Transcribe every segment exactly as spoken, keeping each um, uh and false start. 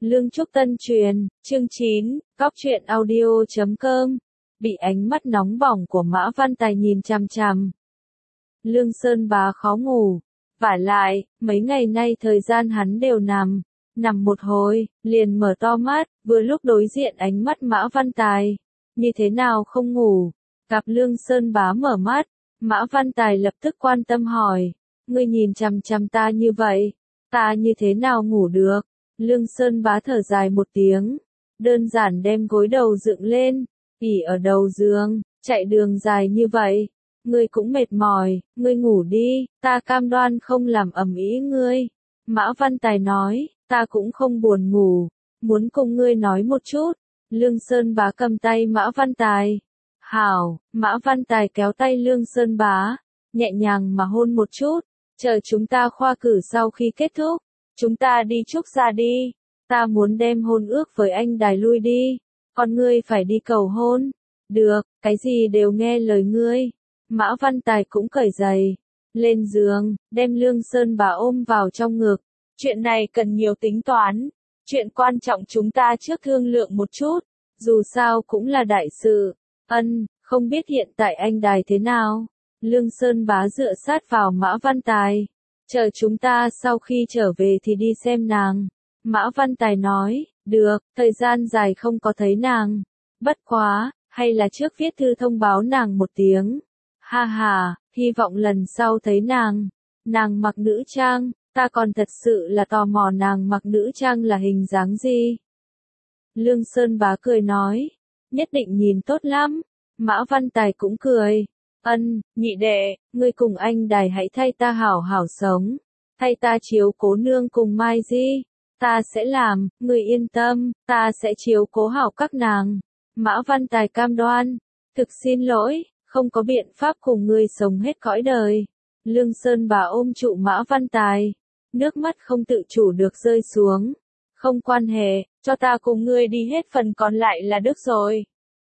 Lương Trúc Tân truyền, chương chín, Cóc truyện audio chấm com, bị ánh mắt nóng bỏng của Mã Văn Tài nhìn chằm chằm. Lương Sơn Bá khó ngủ, vả lại, mấy ngày nay thời gian hắn đều nằm, nằm một hồi, liền mở to mắt, vừa lúc đối diện ánh mắt Mã Văn Tài. Như thế nào không ngủ? Gặp Lương Sơn Bá mở mắt, Mã Văn Tài lập tức quan tâm hỏi, ngươi nhìn chằm chằm ta như vậy, ta như thế nào ngủ được? Lương Sơn Bá thở dài một tiếng, đơn giản đem gối đầu dựng lên, ỉ ở đầu giường, chạy đường dài như vậy, ngươi cũng mệt mỏi, ngươi ngủ đi, ta cam đoan không làm ầm ĩ ngươi. Mã Văn Tài nói, ta cũng không buồn ngủ, muốn cùng ngươi nói một chút. Lương Sơn Bá cầm tay Mã Văn Tài. Hảo, Mã Văn Tài kéo tay Lương Sơn Bá, nhẹ nhàng mà hôn một chút, chờ chúng ta khoa cử sau khi kết thúc, chúng ta đi Trúc gia đi, ta muốn đem hôn ước với anh đài lui đi, còn ngươi phải đi cầu hôn. Được, cái gì đều nghe lời ngươi. Mã Văn Tài cũng cởi giày, lên giường, đem Lương Sơn Bá ôm vào trong ngực. Chuyện này cần nhiều tính toán, chuyện quan trọng chúng ta trước thương lượng một chút, dù sao cũng là đại sự. Ân, không biết hiện tại anh đài thế nào? Lương Sơn Bá dựa sát vào Mã Văn Tài. Chờ chúng ta sau khi trở về thì đi xem nàng. Mã Văn Tài nói, được, thời gian dài không có thấy nàng. Bất quá, hay là trước viết thư thông báo nàng một tiếng. Ha ha, hy vọng lần sau thấy nàng. Nàng mặc nữ trang, ta còn thật sự là tò mò nàng mặc nữ trang là hình dáng gì. Lương Sơn Bá cười nói, nhất định nhìn tốt lắm. Mã Văn Tài cũng cười. Ân, nhị đệ, ngươi cùng anh đài hãy thay ta hảo hảo sống, thay ta chiếu cố nương cùng Mai Di, ta sẽ làm, ngươi yên tâm, ta sẽ chiếu cố hảo các nàng. Mã Văn Tài cam đoan, thực xin lỗi, không có biện pháp cùng ngươi sống hết cõi đời. Lương Sơn Bá ôm trụ Mã Văn Tài, nước mắt không tự chủ được rơi xuống. Không quan hệ, cho ta cùng ngươi đi hết phần còn lại là được rồi.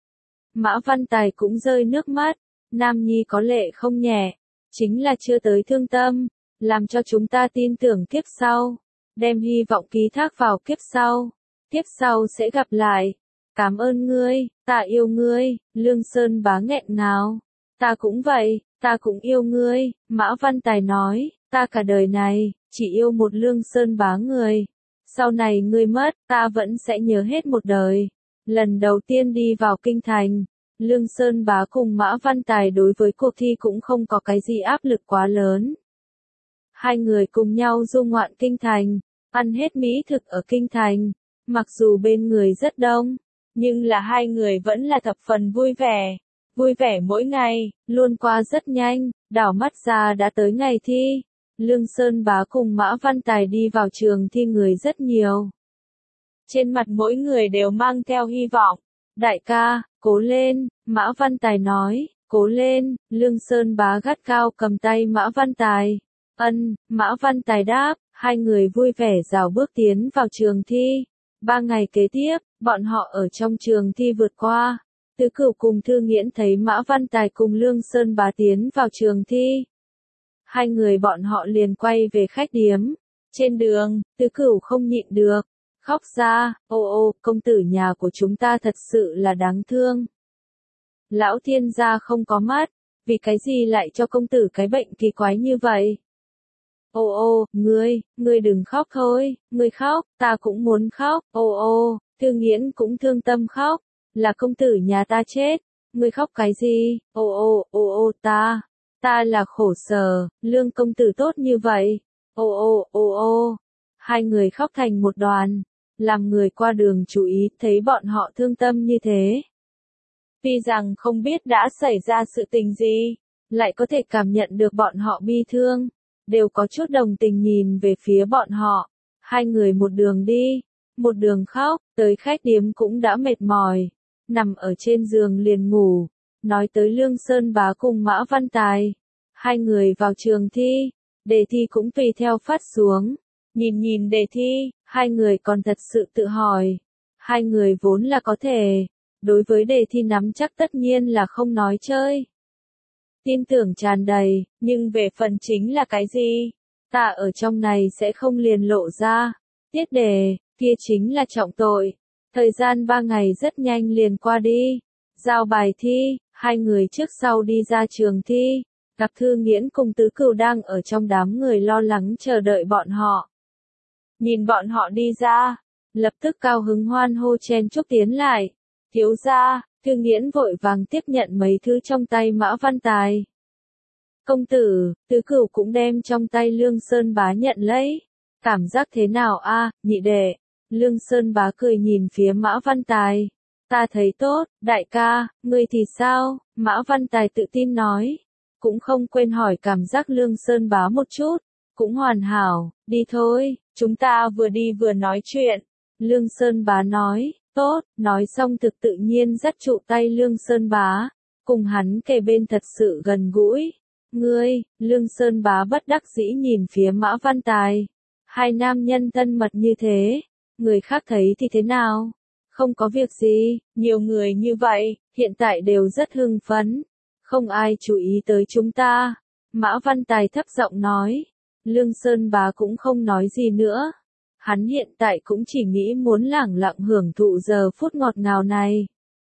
Mã Văn Tài cũng rơi nước mắt. Nam nhi có lệ không nhẹ, chính là chưa tới thương tâm, làm cho chúng ta tin tưởng kiếp sau, đem hy vọng ký thác vào kiếp sau, kiếp sau sẽ gặp lại. Cảm ơn ngươi, ta yêu ngươi. Lương Sơn Bá nghẹn ngào, ta cũng vậy, ta cũng yêu ngươi. Mã Văn Tài nói, ta cả đời này, chỉ yêu một Lương Sơn Bá người, sau này ngươi mất, ta vẫn sẽ nhớ hết một đời. Lần đầu tiên đi vào kinh thành, Lương Sơn Bá cùng Mã Văn Tài đối với cuộc thi cũng không có cái gì áp lực quá lớn. Hai người cùng nhau du ngoạn kinh thành, ăn hết mỹ thực ở kinh thành, mặc dù bên người rất đông, nhưng là hai người vẫn là thập phần vui vẻ. Vui vẻ mỗi ngày, luôn qua rất nhanh, đảo mắt ra đã tới ngày thi. Lương Sơn Bá cùng Mã Văn Tài đi vào trường thi người rất nhiều. Trên mặt mỗi người đều mang theo hy vọng. Đại ca, cố lên, Mã Văn Tài nói, cố lên. Lương Sơn Bá gắt cao cầm tay Mã Văn Tài. Ân, Mã Văn Tài đáp, hai người vui vẻ rảo bước tiến vào trường thi. Ba ngày kế tiếp, bọn họ ở trong trường thi vượt qua. Tứ Cửu cùng Thư Nghiễn thấy Mã Văn Tài cùng Lương Sơn Bá tiến vào trường thi. Hai người bọn họ liền quay về khách điếm. Trên đường, Tứ Cửu không nhịn được, khóc ra, ô ô, công tử nhà của chúng ta thật sự là đáng thương. Lão thiên gia không có mắt, vì cái gì lại cho công tử cái bệnh kỳ quái như vậy? Ô ô, ngươi, ngươi đừng khóc thôi, ngươi khóc, ta cũng muốn khóc, ô ô, Thư Nghiễn cũng thương tâm khóc, là công tử nhà ta chết, ngươi khóc cái gì? Ô ô, ô ô, ta, ta là khổ sở, Lương công tử tốt như vậy, ô ô, ô ô, hai người khóc thành một đoàn. Làm người qua đường chú ý thấy bọn họ thương tâm như thế. Tuy rằng không biết đã xảy ra sự tình gì, lại có thể cảm nhận được bọn họ bi thương, đều có chút đồng tình nhìn về phía bọn họ. Hai người một đường đi, một đường khóc, tới khách điếm cũng đã mệt mỏi, nằm ở trên giường liền ngủ. Nói tới Lương Sơn Bá cùng Mã Văn Tài, hai người vào trường thi, đề thi cũng tùy theo phát xuống. Nhìn nhìn đề thi, hai người còn thật sự tự hỏi. Hai người vốn là có thể, đối với đề thi nắm chắc tất nhiên là không nói chơi. Tin tưởng tràn đầy, nhưng về phần chính là cái gì? Ta ở trong này sẽ không liền lộ ra. Tiết đề, kia chính là trọng tội. Thời gian ba ngày rất nhanh liền qua đi. Giao bài thi, hai người trước sau đi ra trường thi. Gặp Thư Nghiễn cùng Tứ Cửu đang ở trong đám người lo lắng chờ đợi bọn họ. Nhìn bọn họ đi ra, lập tức cao hứng hoan hô chen chúc tiến lại. Thiếu gia, Thư Nghiễn vội vàng tiếp nhận mấy thứ trong tay Mã Văn Tài. Công tử, Tứ Cửu cũng đem trong tay Lương Sơn Bá nhận lấy. Cảm giác thế nào a, nhị đệ? Lương Sơn Bá cười nhìn phía Mã Văn Tài. Ta thấy tốt, đại ca, ngươi thì sao? Mã Văn Tài tự tin nói. Cũng không quên hỏi cảm giác Lương Sơn Bá một chút. Cũng hoàn hảo, đi thôi, chúng ta vừa đi vừa nói chuyện. Lương Sơn Bá nói, tốt, nói xong thực tự nhiên dắt trụ tay Lương Sơn Bá. Cùng hắn kề bên thật sự gần gũi. Ngươi, Lương Sơn Bá bất đắc dĩ nhìn phía Mã Văn Tài. Hai nam nhân thân mật như thế, người khác thấy thì thế nào? Không có việc gì, nhiều người như vậy, hiện tại đều rất hưng phấn. Không ai chú ý tới chúng ta. Mã Văn Tài thấp giọng nói. Lương Sơn Bá cũng không nói gì nữa. Hắn hiện tại cũng chỉ nghĩ muốn lẳng lặng hưởng thụ giờ phút ngọt ngào này.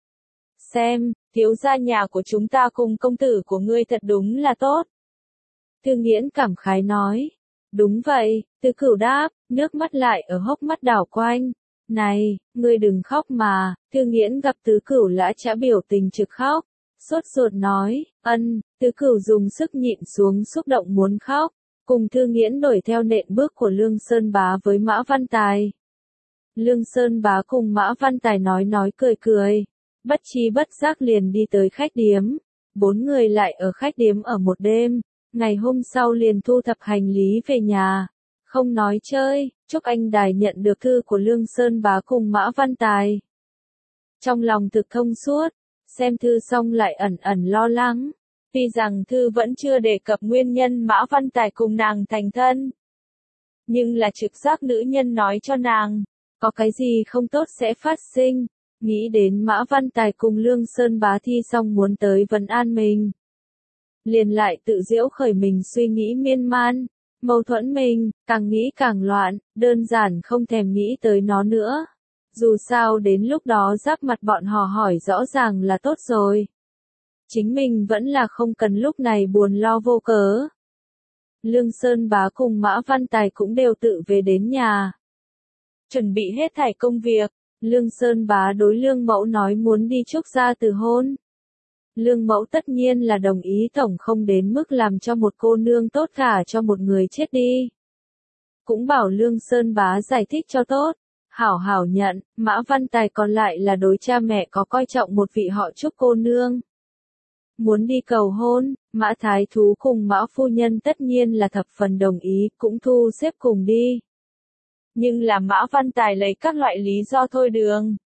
Xem, thiếu gia nhà của chúng ta cùng công tử của ngươi thật đúng là tốt. Thư Nghiễn cảm khái nói. Đúng vậy, Tứ Cửu đáp, nước mắt lại ở hốc mắt đảo quanh. Này, ngươi đừng khóc mà. Thư Nghiễn gặp Tứ Cửu lã chã biểu tình trực khóc. Sốt ruột nói, ân, Tứ Cửu dùng sức nhịn xuống xúc động muốn khóc. Cùng Thư Nghiễn đuổi theo nện bước của Lương Sơn Bá với Mã Văn Tài. Lương Sơn Bá cùng Mã Văn Tài nói nói cười cười. Bất chi bất giác liền đi tới khách điếm. Bốn người lại ở khách điếm ở một đêm. Ngày hôm sau liền thu thập hành lý về nhà. Không nói chơi, chúc anh đài nhận được thư của Lương Sơn Bá cùng Mã Văn Tài. Trong lòng thực thông suốt, xem thư xong lại ẩn ẩn lo lắng. Tuy rằng thư vẫn chưa đề cập nguyên nhân Mã Văn Tài cùng nàng thành thân. Nhưng là trực giác nữ nhân nói cho nàng, có cái gì không tốt sẽ phát sinh. Nghĩ đến Mã Văn Tài cùng Lương Sơn Bá thi xong muốn tới vấn an mình. Liền lại tự giễu khởi mình suy nghĩ miên man, mâu thuẫn mình, càng nghĩ càng loạn, đơn giản không thèm nghĩ tới nó nữa. Dù sao đến lúc đó giáp mặt bọn họ hỏi rõ ràng là tốt rồi. Chính mình vẫn là không cần lúc này buồn lo vô cớ. Lương Sơn Bá cùng Mã Văn Tài cũng đều tự về đến nhà. Chuẩn bị hết thảy công việc, Lương Sơn Bá đối Lương Mẫu nói muốn đi chúc gia từ hôn. Lương Mẫu tất nhiên là đồng ý, tổng không đến mức làm cho một cô nương tốt gả cho một người chết đi. Cũng bảo Lương Sơn Bá giải thích cho tốt. Hảo hảo nhận, Mã Văn Tài còn lại là đối cha mẹ có coi trọng một vị họ Trúc cô nương. Muốn đi cầu hôn, Mã Thái Thú cùng Mã Phu Nhân tất nhiên là thập phần đồng ý, cũng thu xếp cùng đi. Nhưng là Mã Văn Tài lấy các loại lý do thôi đường.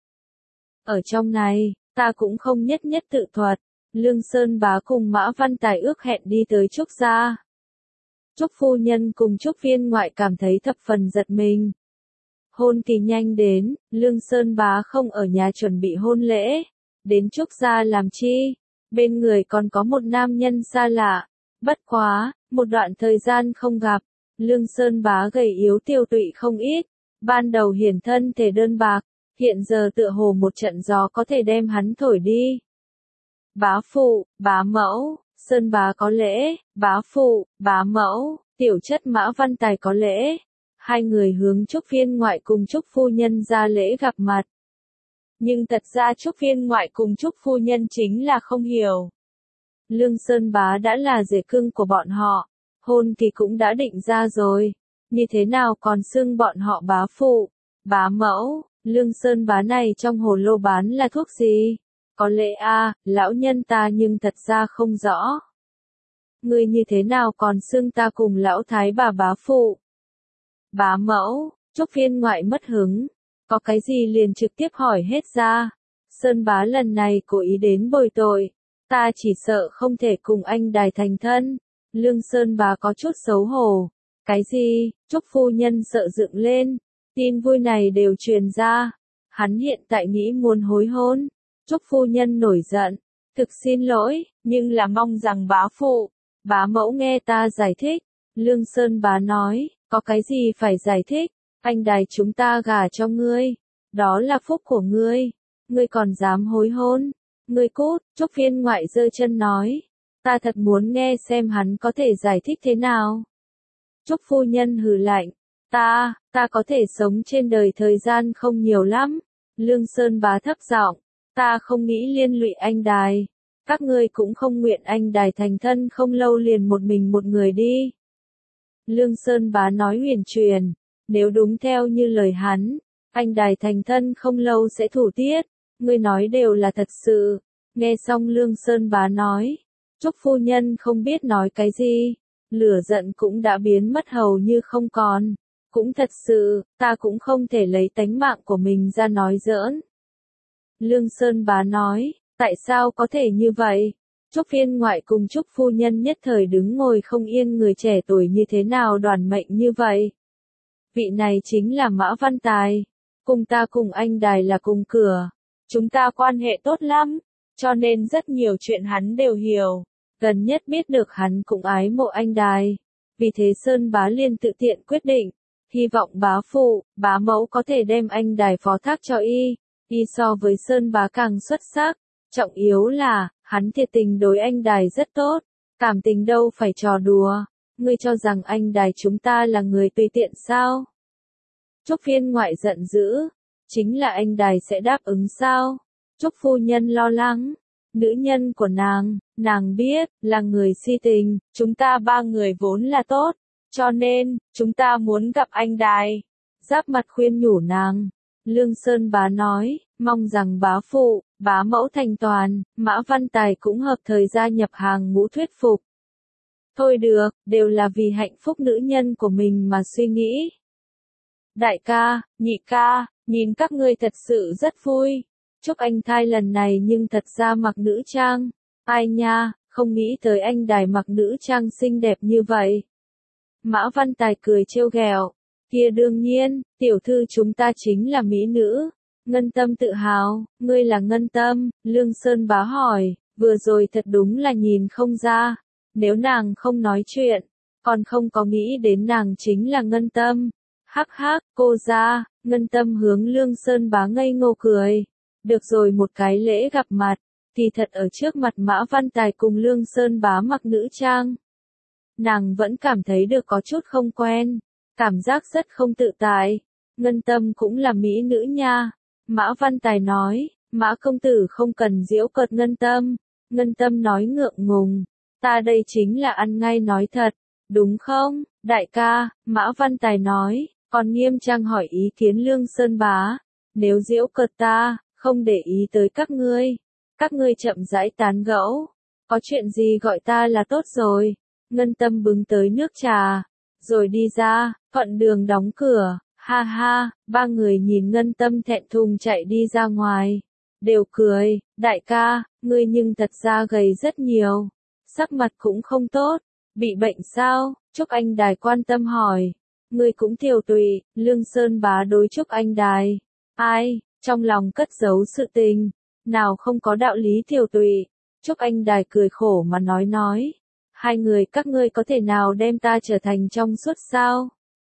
Ở trong này, ta cũng không nhất nhất tự thuật. Lương Sơn Bá cùng Mã Văn Tài ước hẹn đi tới Trúc gia. Trúc Phu Nhân cùng Trúc Viên ngoại cảm thấy thập phần giật mình. Hôn kỳ nhanh đến, Lương Sơn Bá không ở nhà chuẩn bị hôn lễ. Đến Trúc gia làm chi? Bên người còn có một nam nhân xa lạ. Bất quá, một đoạn thời gian không gặp, Lương Sơn Bá gầy yếu tiêu tụy không ít. Ban đầu hiển thân thể đơn bạc, hiện giờ tựa hồ một trận gió có thể đem hắn thổi đi. Bá phụ, bá mẫu, Sơn Bá có lễ, bá phụ, bá mẫu, tiểu chất Mã Văn Tài có lễ. Hai người hướng Trúc Viên ngoại cùng Trúc Phu Nhân ra lễ gặp mặt. Nhưng thật ra Trúc Viên ngoại cùng Trúc Phu Nhân chính là không hiểu. Lương Sơn Bá đã là rể cưng của bọn họ, hôn kỳ cũng đã định ra rồi, như thế nào còn xưng bọn họ bá phụ, bá mẫu, Lương Sơn Bá này trong hồ lô bán là thuốc gì? Có lẽ a, lão nhân ta nhưng thật ra không rõ. Ngươi như thế nào còn xưng ta cùng lão thái bà bá phụ, bá mẫu? Trúc Viên ngoại mất hứng, có cái gì liền trực tiếp hỏi hết ra. Sơn Bá lần này cố ý đến bồi tội, ta chỉ sợ không thể cùng anh đài thành thân. Lương Sơn Bá có chút xấu hổ. Cái gì? Trúc Phu Nhân sợ dựng lên, tin vui này đều truyền ra. Hắn hiện tại nghĩ muốn hối hôn. Trúc Phu Nhân nổi giận, thực xin lỗi, nhưng là mong rằng bá phụ, bá mẫu nghe ta giải thích. Lương Sơn Bá nói, có cái gì phải giải thích, Anh Đài chúng ta gả cho ngươi. Đó là phúc của ngươi. Ngươi còn dám hối hôn. Ngươi cút, Trúc Viên ngoại giơ chân nói. Ta thật muốn nghe xem hắn có thể giải thích thế nào. Trúc phu nhân hừ lạnh. Ta, ta có thể sống trên đời thời gian không nhiều lắm. Lương Sơn Bá thấp giọng. Ta không nghĩ liên lụy anh Đài. Các ngươi cũng không nguyện anh Đài thành thân không lâu liền một mình một người đi. Lương Sơn Bá nói huyền truyền. Nếu đúng theo như lời hắn, anh Đài thành thân không lâu sẽ thủ tiết. Ngươi nói đều là thật sự. Nghe xong Lương Sơn Bá nói. Trúc phu nhân không biết nói cái gì. Lửa giận cũng đã biến mất hầu như không còn. Cũng thật sự, ta cũng không thể lấy tánh mạng của mình ra nói giỡn. Lương Sơn Bá nói, tại sao có thể như vậy? Trúc Viên ngoại cùng Trúc phu nhân nhất thời đứng ngồi không yên, người trẻ tuổi như thế nào đoàn mệnh như vậy? Vị này chính là Mã Văn Tài. Cùng ta cùng anh Đài là cùng cửa. Chúng ta quan hệ tốt lắm, cho nên rất nhiều chuyện hắn đều hiểu. Gần nhất biết được hắn cũng ái mộ anh Đài. Vì thế Sơn Bá liền tự tiện quyết định. Hy vọng bá phụ, bá mẫu có thể đem anh Đài phó thác cho y. Y so với Sơn Bá càng xuất sắc. Trọng yếu là, hắn thiệt tình đối anh Đài rất tốt. Cảm tình đâu phải trò đùa. Ngươi cho rằng anh Đài chúng ta là người tùy tiện sao? Trúc Viên ngoại giận dữ. Chính là anh Đài sẽ đáp ứng sao? Trúc phu nhân lo lắng. Nữ nhân của nàng, nàng biết, là người si tình. Chúng ta ba người vốn là tốt. Cho nên, chúng ta muốn gặp anh Đài. Giáp mặt khuyên nhủ nàng. Lương Sơn Bá nói, mong rằng bá phụ, bá mẫu thành toàn, Mã Văn Tài cũng hợp thời gia nhập hàng ngũ thuyết phục. Thôi được, đều là vì hạnh phúc nữ nhân của mình mà suy nghĩ. Đại ca, nhị ca, nhìn các ngươi thật sự rất vui. Chúc anh thai lần này nhưng thật ra mặc nữ trang. Ai nha, không nghĩ tới anh Đài mặc nữ trang xinh đẹp như vậy. Mã Văn Tài cười trêu ghẹo. Kia đương nhiên, tiểu thư chúng ta chính là mỹ nữ. Ngân Tâm tự hào, ngươi là Ngân Tâm, Lương Sơn Bá hỏi, vừa rồi thật đúng là nhìn không ra. Nếu nàng không nói chuyện, còn không có nghĩ đến nàng chính là Ngân Tâm. Hắc hắc, cô ra, Ngân Tâm hướng Lương Sơn Bá ngây ngô cười. Được rồi, một cái lễ gặp mặt, thì thật ở trước mặt Mã Văn Tài cùng Lương Sơn Bá mặc nữ trang. Nàng vẫn cảm thấy được có chút không quen, cảm giác rất không tự tại. Ngân Tâm cũng là mỹ nữ nha. Mã Văn Tài nói, Mã công tử không cần giễu cợt Ngân Tâm. Ngân Tâm nói ngượng ngùng, ta đây chính là ăn ngay nói thật, đúng không, đại ca? Mã Văn Tài nói, còn nghiêm trang hỏi ý kiến Lương Sơn Bá. Nếu giễu cợt ta, không để ý tới các ngươi. Các ngươi chậm rãi tán gẫu. Có chuyện gì gọi ta là tốt rồi. Ngân Tâm bưng tới nước trà, rồi đi ra, thuận đường đóng cửa. Ha ha, ba người nhìn Ngân Tâm thẹn thùng chạy đi ra ngoài. Đều cười, đại ca, ngươi nhưng thật ra gầy rất nhiều. Sắc mặt cũng không tốt. Bị bệnh sao? Trúc Anh Đài quan tâm hỏi. Ngươi cũng tiều tụy, Lương Sơn Bá đối Trúc Anh Đài. Ai, trong lòng cất giấu sự tình. Nào không có đạo lý tiều tụy. Trúc Anh Đài cười khổ mà nói nói. Hai người các ngươi có thể nào đem ta trở thành trong suốt sao?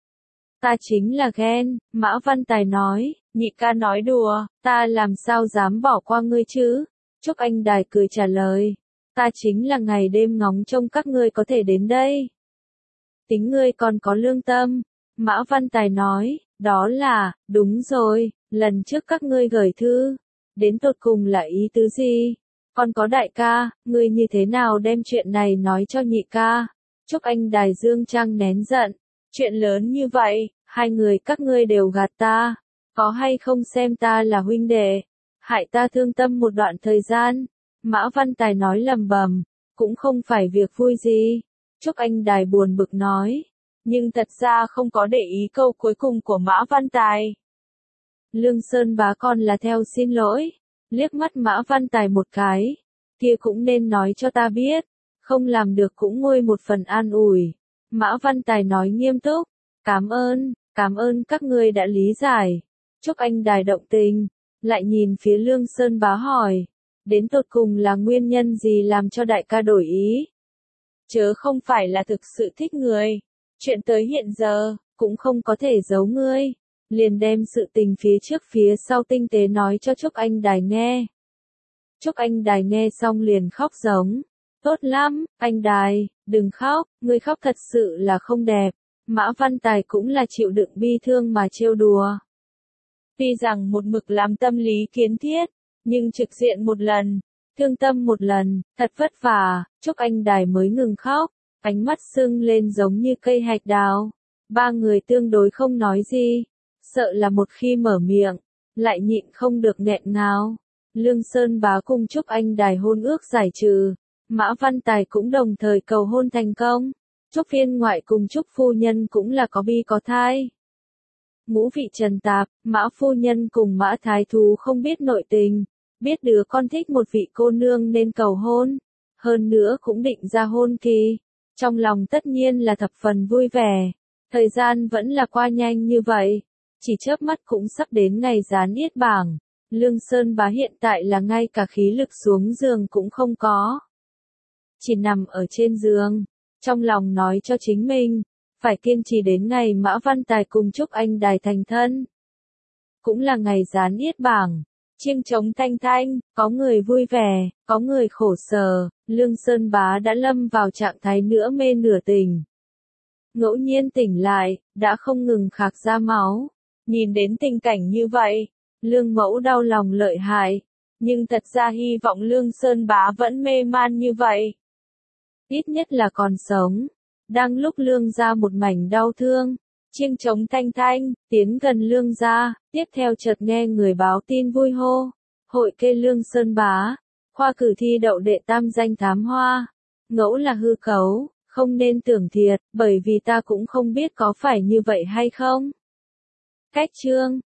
Ta chính là ghen, Mã Văn Tài nói, nhị ca nói đùa, ta làm sao dám bỏ qua ngươi chứ? Trúc Anh Đài cười trả lời, ta chính là ngày đêm ngóng trông các ngươi có thể đến đây. Tính ngươi còn có lương tâm, Mã Văn Tài nói, đó là, đúng rồi, lần trước các ngươi gửi thư, đến tột cùng là ý tứ gì? Còn có đại ca, ngươi như thế nào đem chuyện này nói cho nhị ca? Trúc Anh Đài dương trang nén giận. Chuyện lớn như vậy, hai người các ngươi đều gạt ta. Có hay không xem ta là huynh đệ? Hại ta thương tâm một đoạn thời gian. Mã Văn Tài nói lầm bầm. Cũng không phải việc vui gì. Trúc Anh Đài buồn bực nói. Nhưng thật ra không có để ý câu cuối cùng của Mã Văn Tài. Lương Sơn Bá con là theo xin lỗi. Liếc mắt Mã Văn Tài một cái. Kia cũng nên nói cho ta biết. Không làm được cũng nguôi một phần an ủi. Mã Văn Tài nói nghiêm túc. Cảm ơn, cảm ơn các ngươi đã lý giải. Trúc Anh Đài động tình. Lại nhìn phía Lương Sơn Bá hỏi. Đến tột cùng là nguyên nhân gì làm cho đại ca đổi ý? Chớ không phải là thực sự thích người. Chuyện tới hiện giờ, cũng không có thể giấu ngươi. liền đem sự tình phía trước phía sau tinh tế nói cho Trúc Anh Đài nghe. Trúc Anh Đài nghe xong liền khóc giống. Tốt lắm, anh Đài, đừng khóc, ngươi khóc thật sự là không đẹp. Mã Văn Tài cũng là chịu đựng bi thương mà trêu đùa. Tuy rằng một mực làm tâm lý kiến thiết, nhưng trực diện một lần, thương tâm một lần, thật vất vả, Trúc Anh Đài mới ngừng khóc, ánh mắt sưng lên giống như cây hạch đào. Ba người tương đối không nói gì, sợ là một khi mở miệng, lại nhịn không được nghẹn ngào. Lương Sơn Bá cùng Trúc Anh Đài hôn ước giải trừ, Mã Văn Tài cũng đồng thời cầu hôn thành công. Trúc Viên ngoại cùng Trúc phu nhân cũng là có bi có thai. Ngũ vị trần tạp, Mã phu nhân cùng Mã thái thú không biết nội tình, biết đứa con thích một vị cô nương nên cầu hôn, hơn nữa cũng định ra hôn kỳ. Trong lòng tất nhiên là thập phần vui vẻ, thời gian vẫn là qua nhanh như vậy, chỉ chớp mắt cũng sắp đến ngày gián yết bảng. Lương Sơn Bá hiện tại là ngay cả khí lực xuống giường cũng không có. Chỉ nằm ở trên giường, trong lòng nói cho chính mình, phải kiên trì đến ngày Mã Văn Tài cùng Trúc Anh Đài thành thân. Cũng là ngày gián yết bảng, chiêng trống thanh thanh, có người vui vẻ, có người khổ sở, Lương Sơn Bá đã lâm vào trạng thái nửa mê nửa tỉnh. Ngẫu nhiên tỉnh lại, đã không ngừng khạc ra máu. Nhìn đến tình cảnh như vậy, Lương Mẫu đau lòng lợi hại, nhưng thật ra hy vọng Lương Sơn Bá vẫn mê man như vậy. Ít nhất là còn sống. Đang lúc Lương gia một mảnh đau thương, chiêng trống thanh thanh, tiến gần Lương gia, tiếp theo chợt nghe người báo tin vui hô. Hội kê Lương Sơn Bá, khoa cử thi đậu đệ tam danh thám hoa. Ngẫu là hư cấu, không nên tưởng thiệt, bởi vì ta cũng không biết có phải như vậy hay không. Cách chương